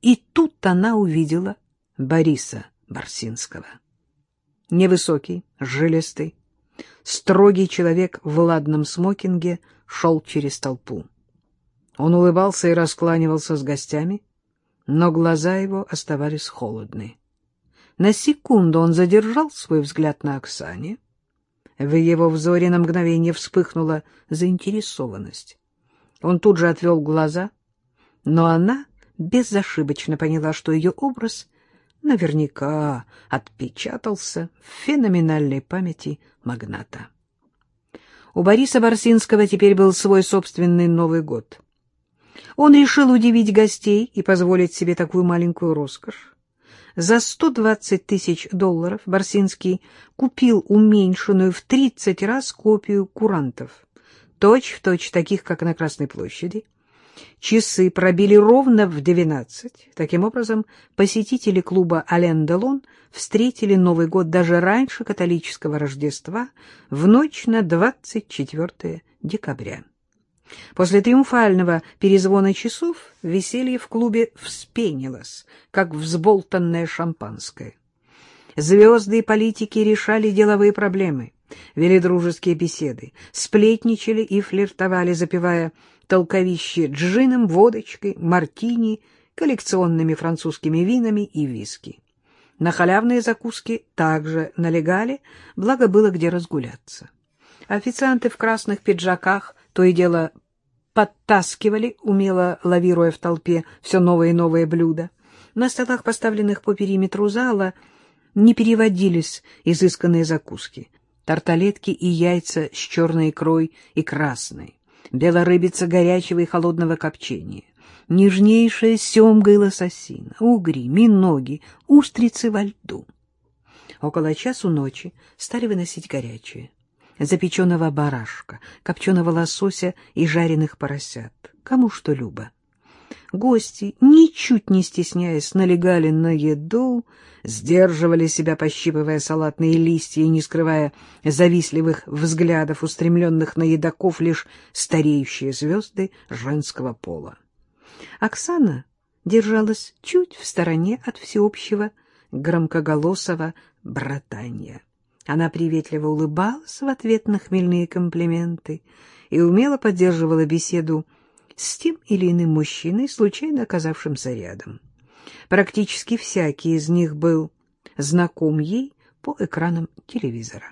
И тут она увидела Бориса Барсинского. Невысокий, жилистый, строгий человек в ладном смокинге шел через толпу. Он улыбался и раскланивался с гостями, но глаза его оставались холодны. На секунду он задержал свой взгляд на Оксане. В его взоре на мгновение вспыхнула заинтересованность. Он тут же отвел глаза, но она безошибочно поняла, что ее образ наверняка отпечатался в феноменальной памяти магната. У Бориса Барсинского теперь был свой собственный Новый год. Он решил удивить гостей и позволить себе такую маленькую роскошь. За $120 000 Барсинский купил уменьшенную в 30 раз копию курантов, точь-в-точь таких, как на Красной площади. Часы пробили ровно в 12. Таким образом, посетители клуба «Ален Делон» встретили Новый год даже раньше католического Рождества, в ночь на 24 декабря. После триумфального перезвона часов веселье в клубе вспенилось, как взболтанное шампанское. Звезды и политики решали деловые проблемы, вели дружеские беседы, сплетничали и флиртовали, запивая толковище джином, водочкой, мартини, коллекционными французскими винами и виски. На халявные закуски также налегали, благо было где разгуляться. Официанты в красных пиджаках то и дело подтаскивали, умело лавируя в толпе, все новые и новые блюда. На столах, поставленных по периметру зала, не переводились изысканные закуски. Тарталетки и яйца с черной икрой и красной, белорыбица горячего и холодного копчения, нежнейшая семга и лососина, угри, миноги, устрицы во льду. Около часу ночи стали выносить горячее. Запеченного барашка, копченого лосося и жареных поросят. Кому что любо. Гости, ничуть не стесняясь, налегали на еду, сдерживали себя, пощипывая салатные листья и не скрывая завистливых взглядов, устремленных на едоков лишь стареющие звезды женского пола. Оксана держалась чуть в стороне от всеобщего громкоголосого братанья. Она приветливо улыбалась в ответ на хмельные комплименты и умело поддерживала беседу с тем или иным мужчиной, случайно оказавшимся рядом. Практически всякий из них был знаком ей по экранам телевизора.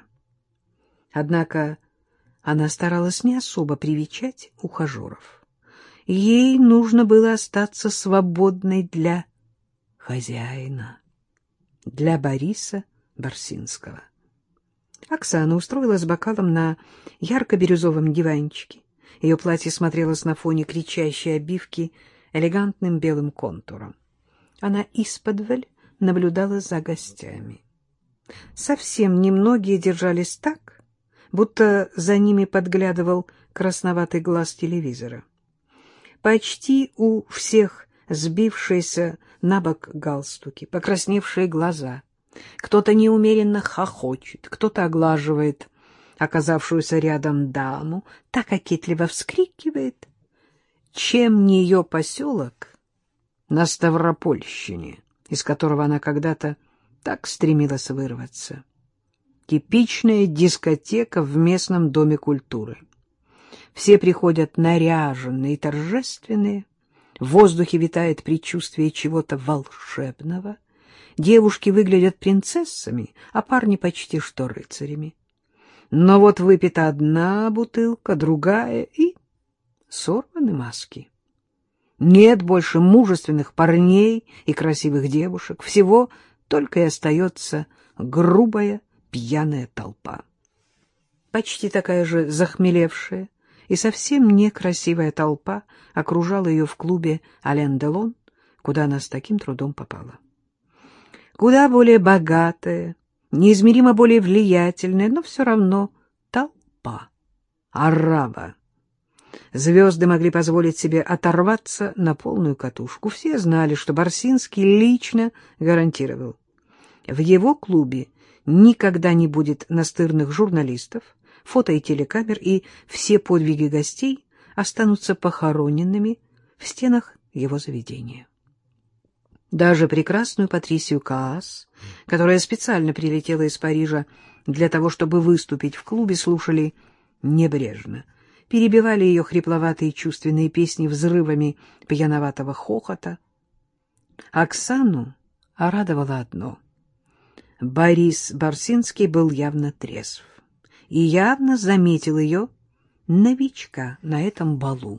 Однако она старалась не особо привечать ухажеров. Ей нужно было остаться свободной для хозяина, для Бориса Барсинского. Оксана устроилась с бокалом на ярко-бирюзовом диванчике. Ее платье смотрелось на фоне кричащей обивки элегантным белым контуром. Она исподволь наблюдала за гостями. Совсем немногие держались так, будто за ними подглядывал красноватый глаз телевизора. Почти у всех сбившиеся на бок галстуки, покрасневшие глаза. Кто-то неумеренно хохочет, кто-то оглаживает оказавшуюся рядом даму, так кокетливо вскрикивает. Чем не ее поселок на Ставропольщине, из которого она когда-то так стремилась вырваться. Типичная дискотека в местном доме культуры. Все приходят наряженные и торжественные, в воздухе витает предчувствие чего-то волшебного. Девушки выглядят принцессами, а парни почти что рыцарями. Но вот выпита одна бутылка, другая, и сорваны маски. Нет больше мужественных парней и красивых девушек, всего только и остается грубая пьяная толпа. Почти такая же захмелевшая и совсем некрасивая толпа окружала ее в клубе «Ален Делон», куда она с таким трудом попала. Куда более богатая, неизмеримо более влиятельная, но все равно толпа, арава. Звезды могли позволить себе оторваться на полную катушку. Все знали, что Барсинский лично гарантировал: в его клубе никогда не будет настырных журналистов, фото и телекамер, и все подвиги гостей останутся похороненными в стенах его заведения. Даже прекрасную Патрисию Каас, которая специально прилетела из Парижа для того, чтобы выступить в клубе, слушали небрежно, перебивали ее хрипловатые чувственные песни взрывами пьяноватого хохота. Оксану радовало одно: Борис Барсинский был явно трезв и явно заметил ее, новичка, на этом балу.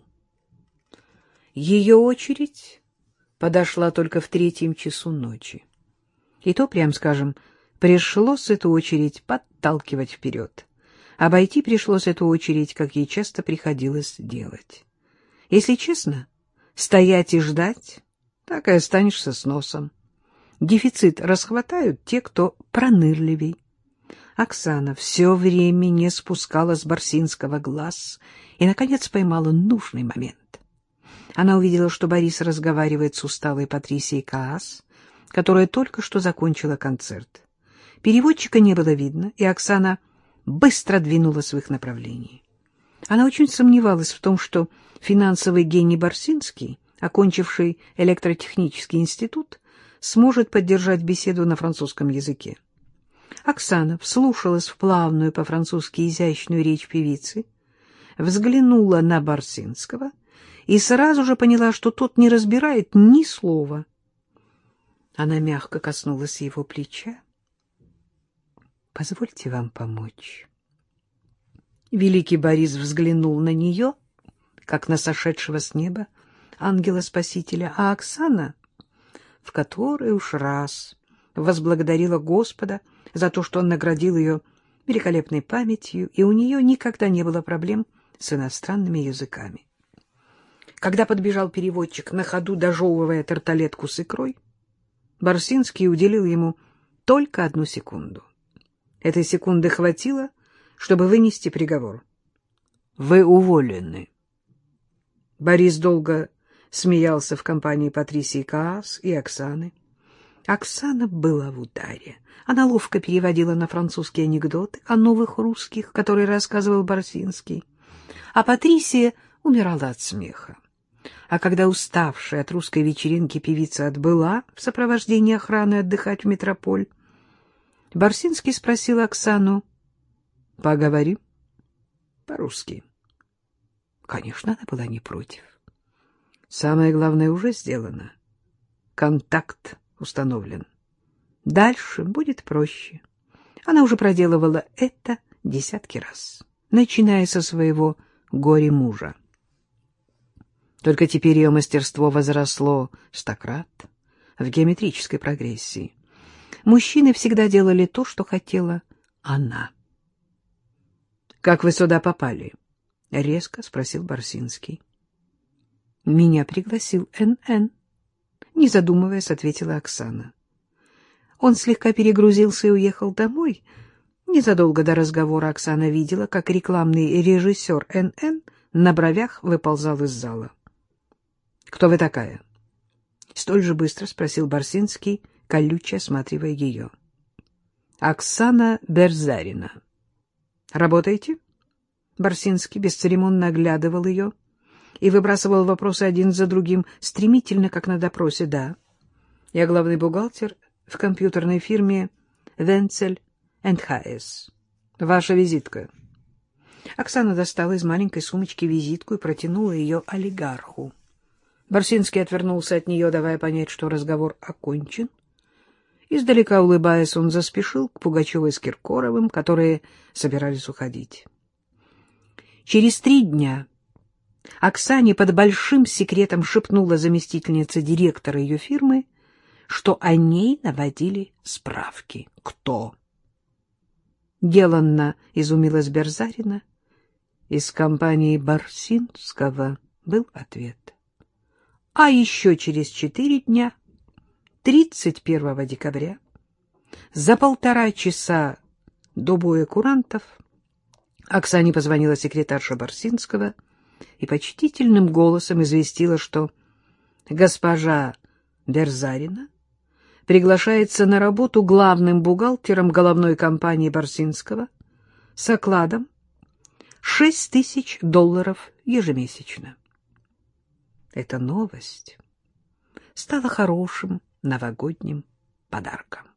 Ее очередь подошла только в 3 часу ночи. И то, прям скажем, пришлось эту очередь подталкивать вперед. Обойти пришлось эту очередь, как ей часто приходилось делать. Если честно, стоять и ждать, так и останешься с носом. Дефицит расхватают те, кто пронырливей. Оксана все время не спускала с Барсинского глаз и, наконец, поймала нужный момент. Она увидела, что Борис разговаривает с усталой Патрисией Каас, которая только что закончила концерт. Переводчика не было видно, и Оксана быстро двинулась в их направлении. Она очень сомневалась в том, что финансовый гений Барсинский, окончивший электротехнический институт, сможет поддержать беседу на французском языке. Оксана вслушалась в плавную по-французски изящную речь певицы, взглянула на Барсинского и сразу же поняла, что тот не разбирает ни слова. Она мягко коснулась его плеча. «Позвольте вам помочь». Великий Борис взглянул на нее, как на сошедшего с неба ангела-спасителя, а Оксана в который уж раз возблагодарила Господа за то, что он наградил ее великолепной памятью, и у нее никогда не было проблем с иностранными языками. Когда подбежал переводчик, на ходу дожевывая тарталетку с икрой, Барсинский уделил ему только 1 секунду. Этой секунды хватило, чтобы вынести приговор. «Вы уволены». Борис долго смеялся в компании Патрисии Каас и Оксаны. Оксана была в ударе. Она ловко переводила на французский анекдоты о новых русских, которые рассказывал Барсинский. А Патрисия умирала от смеха. А когда уставшая от русской вечеринки певица отбыла в сопровождении охраны отдыхать в метрополь, Барсинский спросил Оксану: «Поговорим?» «По-русски». Конечно, она была не против. Самое главное уже сделано. Контакт установлен. Дальше будет проще. Она уже проделывала это десятки раз, начиная со своего горе-мужа. Только теперь ее мастерство возросло стократ в геометрической прогрессии. Мужчины всегда делали то, что хотела она. «Как вы сюда попали?» — резко спросил Барсинский. «Меня пригласил Н.Н.» — не задумываясь, ответила Оксана. Он слегка перегрузился и уехал домой. Незадолго до разговора Оксана видела, как рекламный режиссер Н.Н. на бровях выползал из зала. «Кто вы такая?» — столь же быстро спросил Барсинский, колюче осматривая ее. «Оксана Берзарина». «Работаете?» Барсинский бесцеремонно оглядывал ее и выбрасывал вопросы один за другим, стремительно, как на допросе. «Да, я главный бухгалтер в компьютерной фирме «Венцель энд Хайес». Ваша визитка». Оксана достала из маленькой сумочки визитку и протянула ее олигарху. Барсинский отвернулся от нее, давая понять, что разговор окончен. Издалека улыбаясь, он заспешил к Пугачевой с Киркоровым, которые собирались уходить. Через 3 дня Оксане под большим секретом шепнула заместительница директора ее фирмы, что о ней наводили справки. «Кто?» Деланно изумилась Берзарина. «Из компании Барсинского», — был ответ. А еще через 4 дня, 31 декабря, за 1,5 часа до боя курантов, Оксане позвонила секретарша Барсинского и почтительным голосом известила, что госпожа Берзарина приглашается на работу главным бухгалтером головной компании Барсинского с окладом $6000 ежемесячно. Эта новость стало хорошим новогодним подарком.